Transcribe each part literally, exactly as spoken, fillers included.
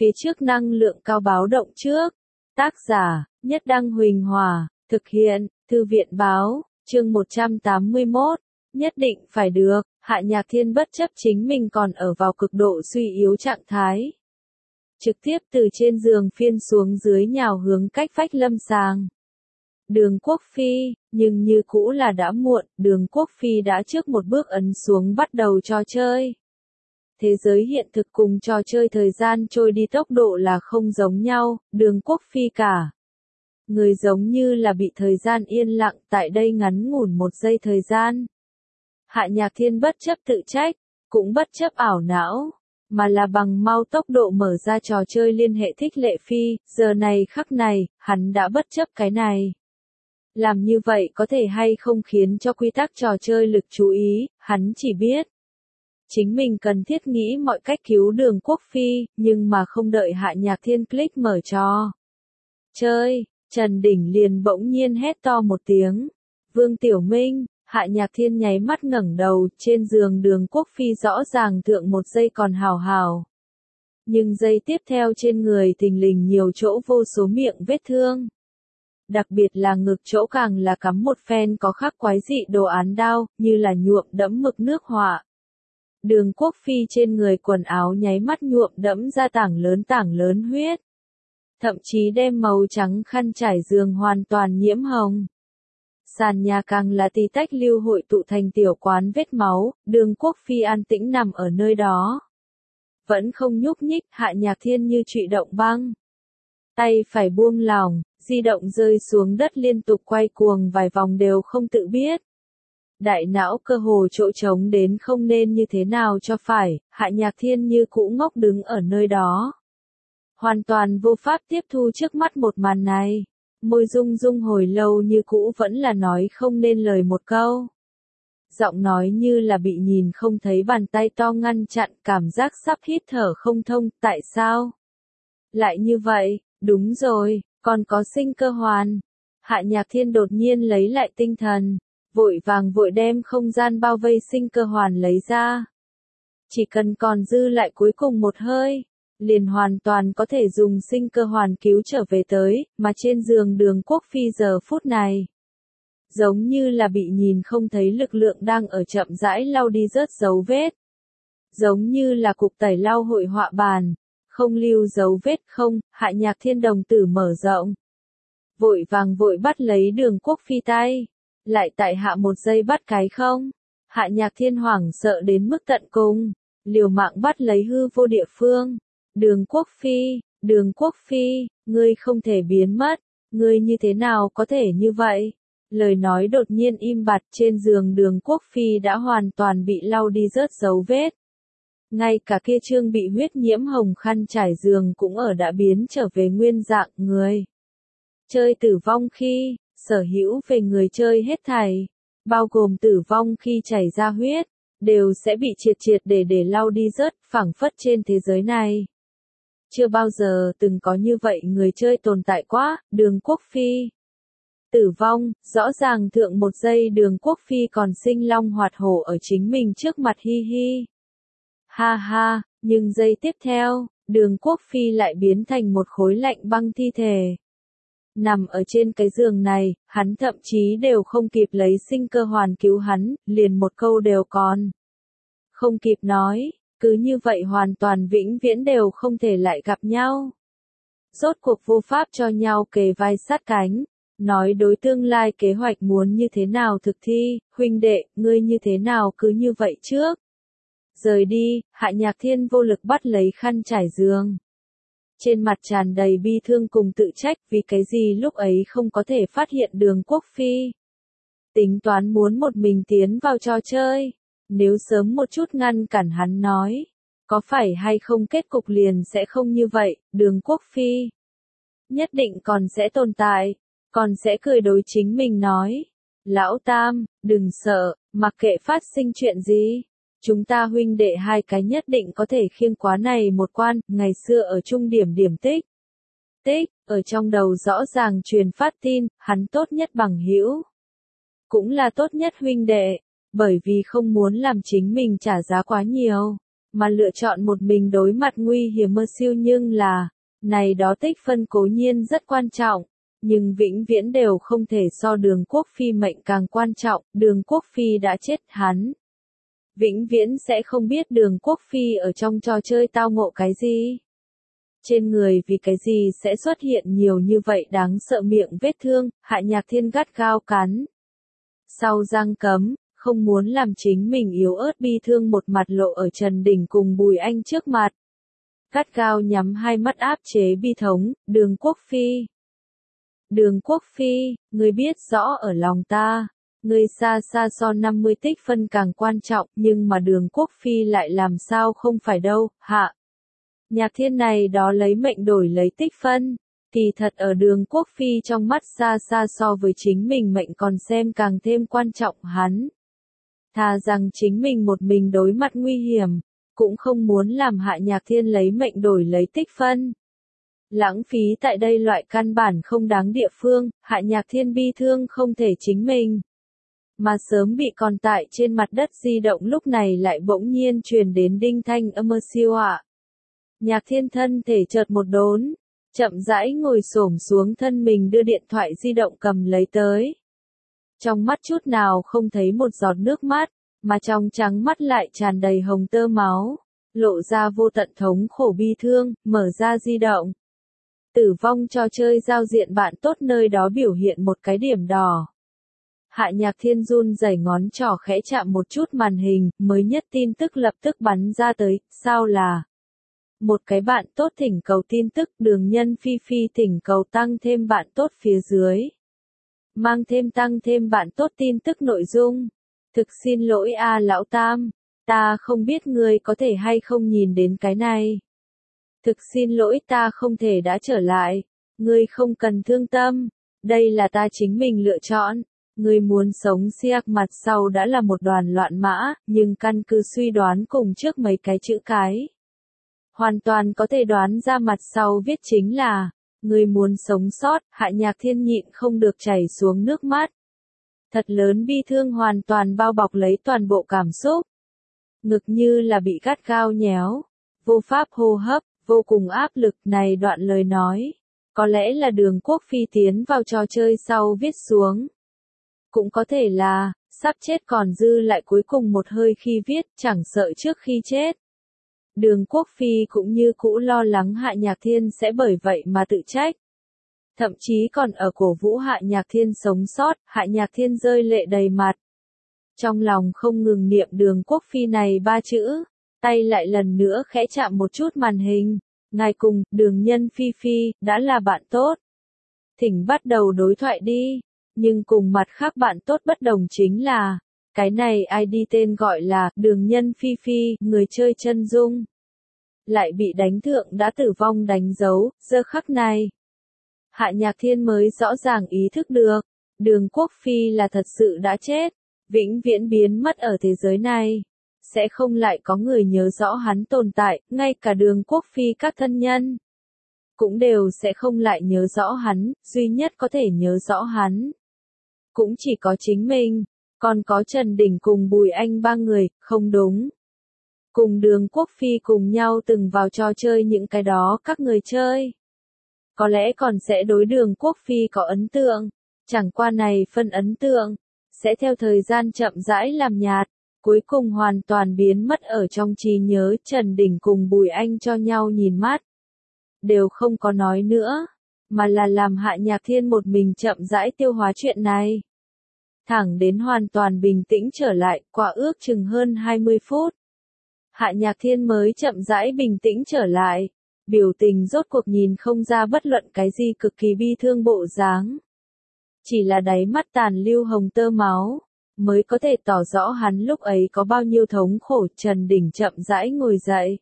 Phía trước năng lượng cao báo động trước. Tác giả, Nhất Đăng Huỳnh Hòa, thực hiện, Thư viện Báo, chương một trăm tám mươi mốt. Nhất định phải được, Hạ Nhạc Thiên bất chấp chính mình còn ở vào cực độ suy yếu trạng thái. Trực tiếp từ trên giường phiên xuống dưới nhào hướng cách vách lâm sàng. Đường Quốc Phi, nhưng như cũ là đã muộn, Đường Quốc Phi đã trước một bước ấn xuống bắt đầu trò chơi. Thế giới hiện thực cùng trò chơi thời gian trôi đi tốc độ là không giống nhau, Đường Quốc Phi cả. Người giống như là bị thời gian yên lặng tại đây ngắn ngủn một giây thời gian. Hạ Nhạc Thiên bất chấp tự trách, cũng bất chấp ảo não, mà là bằng mau tốc độ mở ra trò chơi liên hệ thích Lệ Phi, giờ này khắc này, hắn đã bất chấp cái này. Làm như vậy có thể hay không khiến cho quy tắc trò chơi lực chú ý, hắn chỉ biết. Chính mình cần thiết nghĩ mọi cách cứu Đường Quốc Phi, nhưng mà không đợi Hạ Nhạc Thiên click mở trò chơi, Trần Đỉnh liền bỗng nhiên hét to một tiếng. Vương Tiểu Minh, Hạ Nhạc Thiên nháy mắt ngẩng đầu, trên giường Đường Quốc Phi rõ ràng thượng một giây còn hào hào. Nhưng giây tiếp theo trên người thình lình nhiều chỗ vô số miệng vết thương. Đặc biệt là ngực chỗ càng là cắm một phen có khắc quái dị đồ án đao, như là nhuộm đẫm mực nước họa. Đường Quốc Phi trên người quần áo nháy mắt nhuộm đẫm ra tảng lớn tảng lớn huyết. Thậm chí đem màu trắng khăn trải giường hoàn toàn nhiễm hồng. Sàn nhà càng là tí tách lưu hội tụ thành tiểu quán vết máu, Đường Quốc Phi an tĩnh nằm ở nơi đó. Vẫn không nhúc nhích, Hạ Nhạc Thiên như trụy động băng. Tay phải buông lỏng, di động rơi xuống đất liên tục quay cuồng vài vòng đều không tự biết. Đại não cơ hồ chỗ trống đến không nên như thế nào cho phải, Hạ Nhạc Thiên như cũ ngốc đứng ở nơi đó. Hoàn toàn vô pháp tiếp thu trước mắt một màn này. Môi rung rung hồi lâu như cũ vẫn là nói không nên lời một câu. Giọng nói như là bị nhìn không thấy bàn tay to ngăn chặn, cảm giác sắp hít thở không thông, tại sao? Lại như vậy, đúng rồi, còn có sinh cơ hoàn. Hạ Nhạc Thiên đột nhiên lấy lại tinh thần, vội vàng vội đem không gian bao vây sinh cơ hoàn lấy ra. Chỉ cần còn dư lại cuối cùng một hơi, liền hoàn toàn có thể dùng sinh cơ hoàn cứu trở về tới, mà trên giường Đường Quốc Phi giờ phút này. Giống như là bị nhìn không thấy lực lượng đang ở chậm rãi lau đi rớt dấu vết. Giống như là cục tẩy lau hội họa bàn, không lưu dấu vết không, Hạ Nhạc Thiên đồng tử mở rộng. Vội vàng vội bắt lấy Đường Quốc Phi tay, lại tại hạ một giây bắt cái không. Hạ Nhạc Thiên hoảng sợ đến mức tận cùng, liều mạng bắt lấy hư vô địa phương. Đường Quốc Phi, Đường Quốc Phi, ngươi không thể biến mất, ngươi như thế nào có thể như vậy? Lời nói đột nhiên im bặt, trên giường Đường Quốc Phi đã hoàn toàn bị lau đi rớt dấu vết. Ngay cả kia trương bị huyết nhiễm hồng khăn trải giường cũng ở đã biến trở về nguyên dạng người. Chơi tử vong khi, sở hữu về người chơi hết thảy, bao gồm tử vong khi chảy ra huyết, đều sẽ bị triệt triệt để để lau đi rớt, phảng phất trên thế giới này. Chưa bao giờ từng có như vậy người chơi tồn tại quá, Đường Quốc Phi. Tử vong, rõ ràng thượng một giây Đường Quốc Phi còn sinh long hoạt hổ ở chính mình trước mặt hi hi. Ha ha, nhưng giây tiếp theo, Đường Quốc Phi lại biến thành một khối lạnh băng thi thể. Nằm ở trên cái giường này, hắn thậm chí đều không kịp lấy sinh cơ hoàn cứu hắn, liền một câu đều còn không kịp nói. Cứ như vậy hoàn toàn vĩnh viễn đều không thể lại gặp nhau. Rốt cuộc vô pháp cho nhau kề vai sát cánh, nói đối tương lai kế hoạch muốn như thế nào thực thi, huynh đệ, ngươi như thế nào cứ như vậy trước. Rời đi, Hạ Nhạc Thiên vô lực bắt lấy khăn trải giường. Trên mặt tràn đầy bi thương cùng tự trách vì cái gì lúc ấy không có thể phát hiện Đường Quốc Phi. Tính toán muốn một mình tiến vào trò chơi. Nếu sớm một chút ngăn cản hắn nói, có phải hay không kết cục liền sẽ không như vậy, Đường Quốc Phi. Nhất định còn sẽ tồn tại, còn sẽ cười đối chính mình nói. Lão Tam, đừng sợ, mặc kệ phát sinh chuyện gì. Chúng ta huynh đệ hai cái nhất định có thể khiêng quá này một quan, ngày xưa ở trung điểm điểm tích. Tích, ở trong đầu rõ ràng truyền phát tin, hắn tốt nhất bằng hữu. Cũng là tốt nhất huynh đệ. Bởi vì không muốn làm chính mình trả giá quá nhiều. mà lựa chọn một mình đối mặt nguy hiểm mơ siêu nhưng là, này đó tích phân cố nhiên rất quan trọng, nhưng vĩnh viễn đều không thể so Đường Quốc Phi mệnh càng quan trọng, Đường Quốc Phi đã chết hắn. Vĩnh viễn sẽ không biết Đường Quốc Phi ở trong trò chơi tao ngộ cái gì. Trên người vì cái gì sẽ xuất hiện nhiều như vậy đáng sợ miệng vết thương, Hạ Nhạc Thiên gắt gao cắn. Sau răng cấm, không muốn làm chính mình yếu ớt bi thương một mặt lộ ở Trần Đình cùng Bùi Anh trước mặt. Gắt gao nhắm hai mắt áp chế bi thống, Đường Quốc Phi. Đường Quốc Phi, ngươi biết rõ ở lòng ta, ngươi xa xa so năm mươi tích phân càng quan trọng, nhưng mà Đường Quốc Phi lại làm sao không phải đâu, Hạ. Nhạc Thiên này đó lấy mệnh đổi lấy tích phân, thì thật ở Đường Quốc Phi trong mắt xa xa so với chính mình mệnh còn xem càng thêm quan trọng hắn. Thà rằng chính mình một mình đối mặt nguy hiểm, cũng không muốn làm Hạ Nhạc Thiên lấy mệnh đổi lấy tích phân. Lãng phí tại đây loại căn bản không đáng địa phương, Hạ Nhạc Thiên bi thương không thể chính mình. Mà sớm bị còn tại trên mặt đất di động lúc này lại bỗng nhiên truyền đến đinh thanh âm mơ siêu ạ. Nhạc Thiên thân thể chợt một đốn, chậm rãi ngồi xổm xuống thân mình đưa điện thoại di động cầm lấy tới. Trong mắt chút nào không thấy một giọt nước mắt, mà trong trắng mắt lại tràn đầy hồng tơ máu, lộ ra vô tận thống khổ bi thương, mở ra di động. Tử vong trò chơi giao diện bạn tốt nơi đó biểu hiện một cái điểm đỏ. Hạ Nhạc Thiên run rẩy ngón trỏ khẽ chạm một chút màn hình, mới nhất tin tức lập tức bắn ra tới, sao là một cái bạn tốt thỉnh cầu tin tức Đường Nhân Phi Phi thỉnh cầu tăng thêm bạn tốt phía dưới. Mang thêm tăng thêm bạn tốt tin tức nội dung. Thực xin lỗi a lão tam, ta không biết ngươi có thể hay không nhìn đến cái này. Thực xin lỗi ta không thể đã trở lại, ngươi không cần thương tâm, đây là ta chính mình lựa chọn. Ngươi muốn sống siác mặt sau đã là một đoàn loạn mã, nhưng căn cứ suy đoán cùng trước mấy cái chữ cái. Hoàn toàn có thể đoán ra mặt sau viết chính là, ngươi muốn sống sót, Hạ Nhạc Thiên nhịn không được chảy xuống nước mắt. Thật lớn bi thương hoàn toàn bao bọc lấy toàn bộ cảm xúc. Ngực như là bị gắt gao nhéo, vô pháp hô hấp, vô cùng áp lực này đoạn lời nói. Có lẽ là Đường Quốc Phi tiến vào trò chơi sau viết xuống. Cũng có thể là, sắp chết còn dư lại cuối cùng một hơi khi viết, chẳng sợ trước khi chết. Đường Quốc Phi cũng như cũ lo lắng Hạ Nhạc Thiên sẽ bởi vậy mà tự trách. Thậm chí còn ở cổ vũ Hạ Nhạc Thiên sống sót, Hạ Nhạc Thiên rơi lệ đầy mặt. Trong lòng không ngừng niệm Đường Quốc Phi này ba chữ, tay lại lần nữa khẽ chạm một chút màn hình. Ngài cùng, Đường Nhân Phi Phi, đã là bạn tốt. Thỉnh bắt đầu đối thoại đi. Nhưng cùng mặt khác bạn tốt bất đồng chính là, cái này i đê tên gọi là Đường Nhân Phi Phi, người chơi chân dung. Lại bị đánh thượng đã tử vong đánh dấu, giờ khắc này. Hạ Nhạc Thiên mới rõ ràng ý thức được, Đường Quốc Phi là thật sự đã chết, vĩnh viễn biến mất ở thế giới này. Sẽ không lại có người nhớ rõ hắn tồn tại, ngay cả Đường Quốc Phi các thân nhân. Cũng đều sẽ không lại nhớ rõ hắn, duy nhất có thể nhớ rõ hắn. Cũng chỉ có chính mình, còn có Trần Đình cùng Bùi Anh ba người, không đúng. Cùng Đường Quốc Phi cùng nhau từng vào trò chơi những cái đó các người chơi. Có lẽ còn sẽ đối Đường Quốc Phi có ấn tượng, chẳng qua này phân ấn tượng, sẽ theo thời gian chậm rãi làm nhạt, cuối cùng hoàn toàn biến mất ở trong trí nhớ. Trần Đình cùng Bùi Anh cho nhau nhìn mắt. Đều không có nói nữa, mà là làm Hạ Nhạc Thiên một mình chậm rãi tiêu hóa chuyện này. Thẳng đến hoàn toàn bình tĩnh trở lại, quả ước chừng hơn hai mươi phút. Hạ Nhạc Thiên mới chậm rãi bình tĩnh trở lại, biểu tình rốt cuộc nhìn không ra bất luận cái gì cực kỳ bi thương bộ dáng. Chỉ là đáy mắt tàn lưu hồng tơ máu, mới có thể tỏ rõ hắn lúc ấy có bao nhiêu thống khổ. Trần Đình chậm rãi ngồi dậy.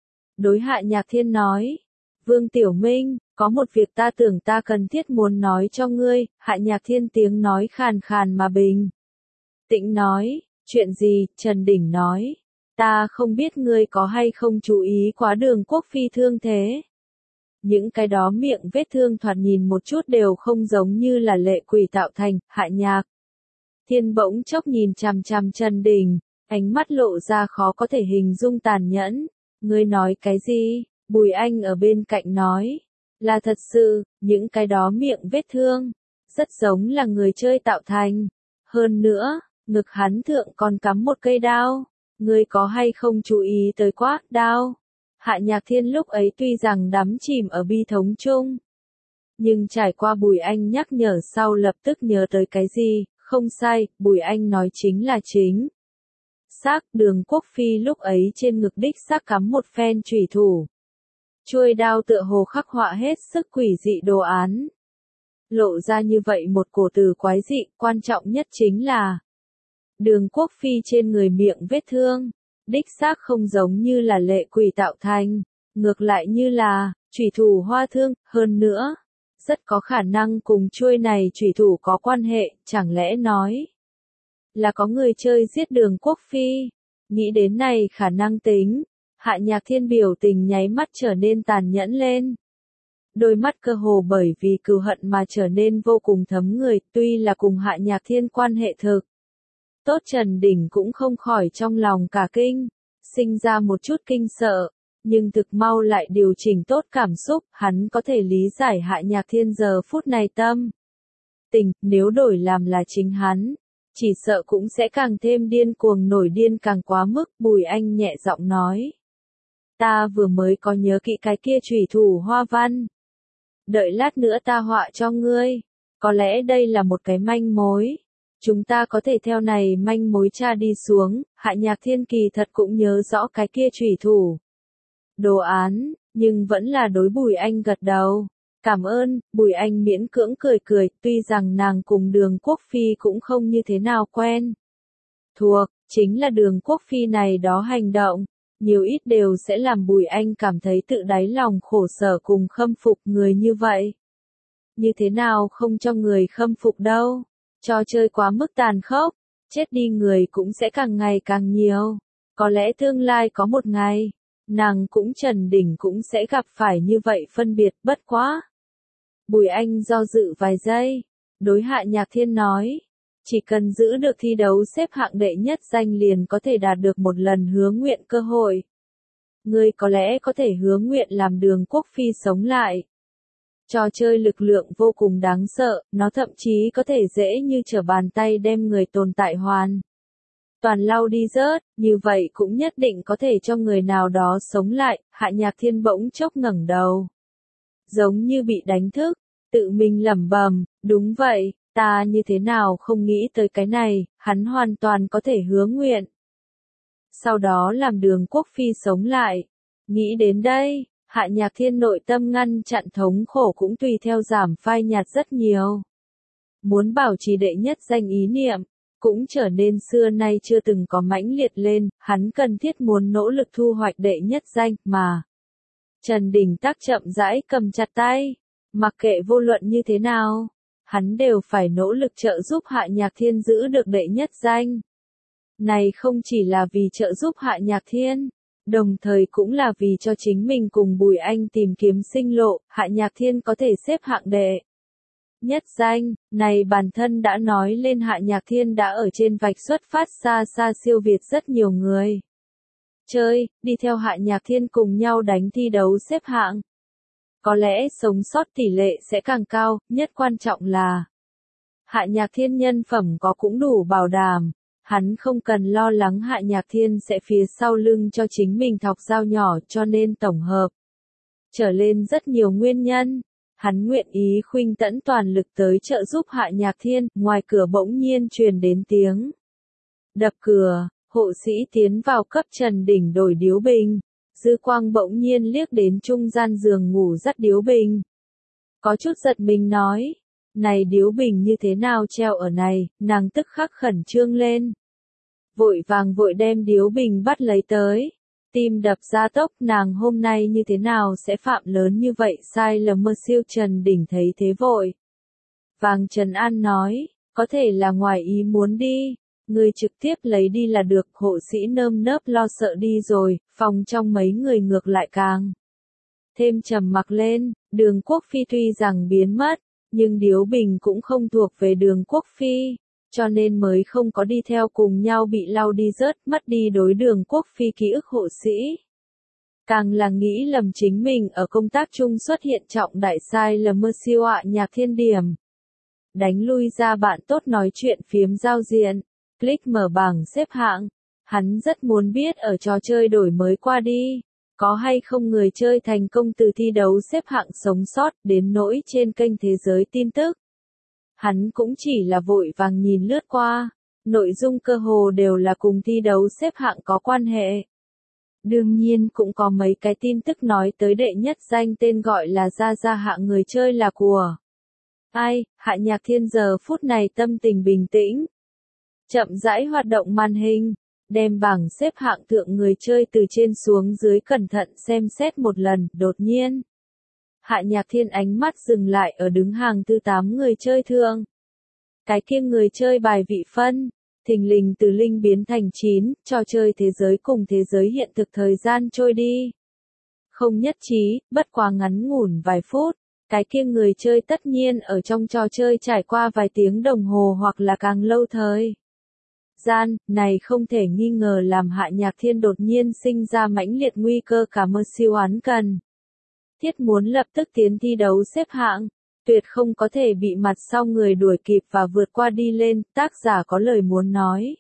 Đối Hạ Nhạc Thiên nói, Vương Tiểu Minh, có một việc ta tưởng ta cần thiết muốn nói cho ngươi. Hạ Nhạc Thiên tiếng nói khàn khàn mà bình tĩnh nói, chuyện gì? Trần Đình nói, ta không biết ngươi có hay không chú ý quá Đường Quốc Phi thương thế. Những cái đó miệng vết thương thoạt nhìn một chút đều không giống như là lệ quỷ tạo thành. Hạ Nhạc Thiên bỗng chốc nhìn chằm chằm Trần Đình, Ánh mắt lộ ra khó có thể hình dung tàn nhẫn. Ngươi nói cái gì? Bùi Anh ở bên cạnh nói. Là thật sự, những cái đó miệng vết thương. Rất giống là người chơi tạo thành. Hơn nữa, ngực hắn thượng còn cắm một cây đao. Ngươi có hay không chú ý tới quát đao? Hạ Nhạc Thiên lúc ấy tuy rằng đắm chìm ở bi thống chung. Nhưng trải qua Bùi Anh nhắc nhở sau lập tức nhớ tới cái gì, không sai, Bùi Anh nói chính là chính. Xác Đường Quốc Phi lúc ấy trên ngực đích xác cắm một phen chủy thủ. Chuôi đao tựa hồ khắc họa hết sức quỷ dị đồ án. Lộ ra như vậy một cổ từ quái dị, quan trọng nhất chính là Đường Quốc Phi trên người miệng vết thương, đích xác không giống như là lệ quỷ tạo thành, ngược lại như là chủy thủ hoa thương, hơn nữa, rất có khả năng cùng chuôi này chủy thủ có quan hệ, chẳng lẽ nói là có người chơi giết Đường Quốc Phi. Nghĩ đến này khả năng tính, Hạ Nhạc Thiên biểu tình nháy mắt trở nên tàn nhẫn lên. Đôi mắt cơ hồ bởi vì cừu hận mà trở nên vô cùng thấm người, tuy là cùng Hạ Nhạc Thiên quan hệ thực tốt, Trần Đình cũng không khỏi trong lòng cả kinh, sinh ra một chút kinh sợ, nhưng thực mau lại điều chỉnh tốt cảm xúc, hắn có thể lý giải Hạ Nhạc Thiên giờ phút này tâm tình, nếu đổi làm là chính hắn, chỉ sợ cũng sẽ càng thêm điên cuồng nổi điên càng quá mức. Bùi Anh nhẹ giọng nói. Ta vừa mới có nhớ kỹ cái kia chủy thủ hoa văn. Đợi lát nữa ta họa cho ngươi. Có lẽ đây là một cái manh mối. Chúng ta có thể theo này manh mối tra đi xuống. Hạ Nhạc Thiên kỳ thật cũng nhớ rõ cái kia chủy thủ đồ án, nhưng vẫn là đối Bùi Anh gật đầu. Cảm ơn. Bùi Anh miễn cưỡng cười cười, tuy rằng nàng cùng Đường Quốc Phi cũng không như thế nào quen thuộc, chính là Đường Quốc Phi này đó hành động, nhiều ít đều sẽ làm Bùi Anh cảm thấy tự đáy lòng khổ sở cùng khâm phục người như vậy. Như thế nào không cho người khâm phục đâu, trò chơi quá mức tàn khốc, chết đi người cũng sẽ càng ngày càng nhiều, có lẽ tương lai có một ngày, nàng cũng Trần Đình cũng sẽ gặp phải như vậy phân biệt, bất quá. Bùi Anh do dự vài giây, đối Hạ Nhạc Thiên nói, chỉ cần giữ được thi đấu xếp hạng đệ nhất danh liền có thể đạt được một lần hứa nguyện cơ hội. Ngươi có lẽ có thể hứa nguyện làm Đường Quốc Phi sống lại. Trò chơi lực lượng vô cùng đáng sợ, nó thậm chí có thể dễ như trở bàn tay đem người tồn tại hoàn toàn lau đi rớt, như vậy cũng nhất định có thể cho người nào đó sống lại. Hạ Nhạc Thiên bỗng chốc ngẩng đầu, giống như bị đánh thức, tự mình lẩm bẩm, đúng vậy, ta như thế nào không nghĩ tới cái này, hắn hoàn toàn có thể hứa nguyện. Sau đó làm Đường Quốc Phi sống lại. Nghĩ đến đây, Hạ Nhạc Thiên nội tâm ngăn chặn thống khổ cũng tùy theo giảm phai nhạt rất nhiều. Muốn bảo trì đệ nhất danh ý niệm, cũng trở nên xưa nay chưa từng có mãnh liệt lên, hắn cần thiết muốn nỗ lực thu hoạch đệ nhất danh, mà. Trần Đình Tắc chậm rãi cầm chặt tay, mặc kệ vô luận như thế nào, hắn đều phải nỗ lực trợ giúp Hạ Nhạc Thiên giữ được đệ nhất danh. Này không chỉ là vì trợ giúp Hạ Nhạc Thiên, đồng thời cũng là vì cho chính mình cùng Bùi Anh tìm kiếm sinh lộ, Hạ Nhạc Thiên có thể xếp hạng đệ nhất danh, này bản thân đã nói lên Hạ Nhạc Thiên đã ở trên vạch xuất phát xa xa siêu việt rất nhiều người. Chơi, đi theo Hạ Nhạc Thiên cùng nhau đánh thi đấu xếp hạng. Có lẽ sống sót tỷ lệ sẽ càng cao, nhất quan trọng là Hạ Nhạc Thiên nhân phẩm có cũng đủ bảo đảm. Hắn không cần lo lắng Hạ Nhạc Thiên sẽ phía sau lưng cho chính mình thọc dao nhỏ, cho nên tổng hợp trở lên rất nhiều nguyên nhân. Hắn nguyện ý khuynh tẫn toàn lực tới trợ giúp Hạ Nhạc Thiên. Ngoài cửa bỗng nhiên truyền đến tiếng đập cửa, hộ sĩ tiến vào cấp Trần Đình đổi điếu bình. Dư Quang bỗng nhiên liếc đến trung gian giường ngủ dắt điếu bình, có chút giật mình nói, này điếu bình như thế nào treo ở này. Nàng tức khắc khẩn trương lên, vội vàng vội đem điếu bình bắt lấy tới, tim đập ra tốc. Nàng hôm nay như thế nào sẽ phạm lớn như vậy sai lầm mơ siêu. Trần Đình thấy thế vội vàng trấn an nói, có thể là ngoài ý muốn đi, người trực tiếp lấy đi là được. Hộ sĩ nơm nớp lo sợ đi rồi, phòng trong mấy người ngược lại càng thêm trầm mặc lên. Đường Quốc Phi tuy rằng biến mất, nhưng điếu bình cũng không thuộc về Đường Quốc Phi. cho nên mới không có đi theo cùng nhau bị lau đi rớt, mất đi đối Đường Quốc Phi ký ức hộ sĩ. Càng là nghĩ lầm chính mình ở công tác chung xuất hiện trọng đại sai lầm mơ siêu ạ Nhạc Thiên điểm. Đánh lui ra bạn tốt nói chuyện phiếm giao diện, click mở bảng xếp hạng. Hắn rất muốn biết ở trò chơi đổi mới qua đi, có hay không người chơi thành công từ thi đấu xếp hạng sống sót đến nỗi trên kênh thế giới tin tức. Hắn cũng chỉ là vội vàng nhìn lướt qua, nội dung cơ hồ đều là cùng thi đấu xếp hạng có quan hệ. Đương nhiên cũng có mấy cái tin tức nói tới đệ nhất danh tên gọi là ra ra hạng người chơi là của ai. Hạ Nhạc Thiên giờ phút này tâm tình bình tĩnh, chậm rãi hoạt động màn hình, đem bảng xếp hạng thượng người chơi từ trên xuống dưới cẩn thận xem xét một lần. Đột nhiên, Hạ Nhạc Thiên ánh mắt dừng lại ở đứng hàng thứ tám người chơi thượng. Cái kia người chơi bài vị phân, thình lình từ linh biến thành chín, trò chơi thế giới cùng thế giới hiện thực thời gian trôi đi. Không nhất trí, bất quá ngắn ngủn vài phút, cái kia người chơi tất nhiên ở trong trò chơi trải qua vài tiếng đồng hồ hoặc là càng lâu thời gian, này không thể nghi ngờ làm Hạ Nhạc Thiên đột nhiên sinh ra mãnh liệt nguy cơ cả mơ siêu án cần. Thiết muốn lập tức tiến thi đấu xếp hạng, tuyệt không có thể bị mặt sau người đuổi kịp và vượt qua đi lên, tác giả có lời muốn nói.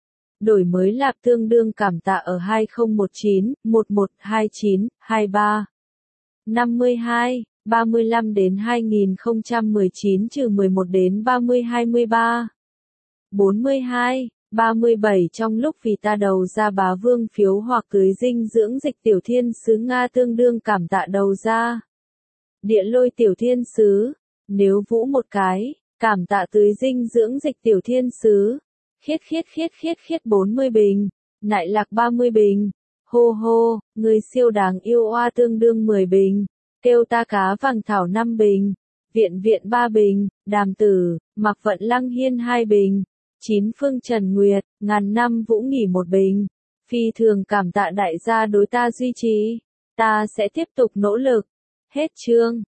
Đổi mới lạc tương đương cảm tạ ở hai không một chín, một một hai chín, hai ba, năm mươi hai, ba mươi lăm đến hai nghìn không trăm mười chín trừ mười một đến ba mươi hai mươi ba, bốn mươi hai, ba mươi bảy trong lúc vì ta đầu ra bá vương phiếu hoặc tưới dinh dưỡng dịch tiểu thiên sứ Nga tương đương cảm tạ đầu ra. Địa lôi tiểu thiên sứ, nếu vũ một cái, cảm tạ tưới dinh dưỡng dịch tiểu thiên sứ. Khiết khiết khiết khiết khiết bốn mươi bình, nại lạc ba mươi bình, hô hô, người siêu đáng yêu oa tương đương mười bình, kêu ta cá vàng thảo năm bình, viện viện ba bình, đàm tử, mặc vận lăng hiên hai bình, chín phương trần nguyệt, ngàn năm vũ nghỉ một bình, phi thường cảm tạ đại gia đối ta duy trì, ta sẽ tiếp tục nỗ lực, hết chương.